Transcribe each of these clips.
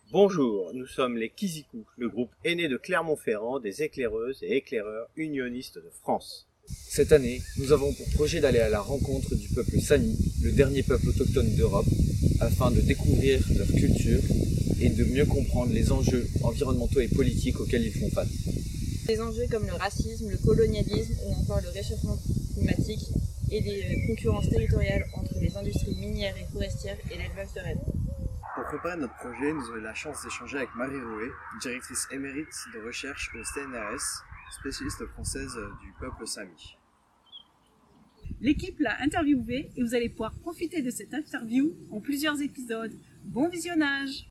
Bonjour, nous sommes les Kizikous, le groupe aîné de Clermont-Ferrand des éclaireuses et éclaireurs unionistes de France. Cette année, nous avons pour projet d'aller à la rencontre du peuple Sami, le dernier peuple autochtone d'Europe, afin de découvrir leur culture et de mieux comprendre les enjeux environnementaux et politiques auxquels ils font face. Des enjeux comme le racisme, le colonialisme ou encore le réchauffement climatique et les concurrences territoriales entre les industries minières et forestières et l'élevage de rennes. Pour préparer notre projet, nous avons eu la chance d'échanger avec Marie Rouet, directrice émérite de recherche au CNRS, spécialiste française du peuple Sami. L'équipe l'a interviewée et vous allez pouvoir profiter de cette interview en plusieurs épisodes. Bon visionnage!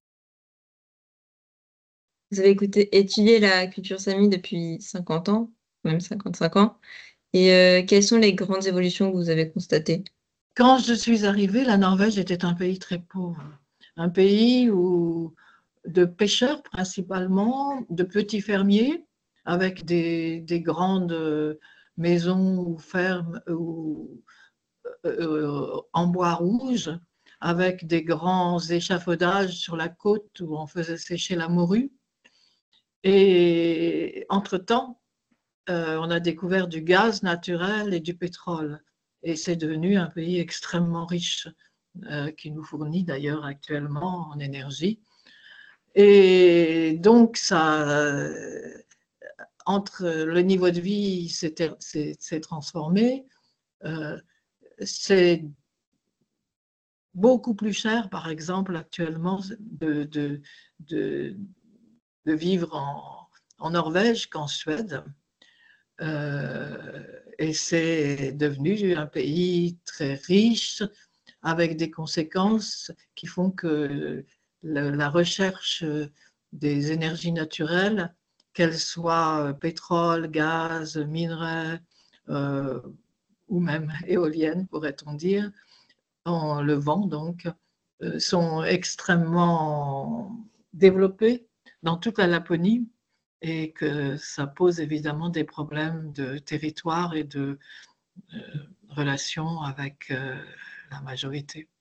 Vous avez étudié la culture sami depuis 50 ans, même 55 ans. Et quelles sont les grandes évolutions que vous avez constatées? Quand je suis arrivée, la Norvège était un pays très pauvre. Un pays de pêcheurs principalement, de petits fermiers, avec des grandes maisons ou fermes en bois rouge, avec des grands échafaudages sur la côte où on faisait sécher la morue. Et entre-temps, on a découvert du gaz naturel et du pétrole. Et c'est devenu un pays extrêmement riche, qui nous fournit d'ailleurs actuellement en énergie. Et donc, entre le niveau de vie s'est transformé. C'est beaucoup plus cher, par exemple, actuellement, de vivre en Norvège qu'en Suède. Et c'est devenu un pays très riche, avec des conséquences qui font que la recherche des énergies naturelles, qu'elles soient pétrole, gaz, minerais ou même éoliennes, pourrait-on dire, en le vent donc, sont extrêmement développées dans toute la Laponie et que ça pose évidemment des problèmes de territoire et de relations avec la majorité.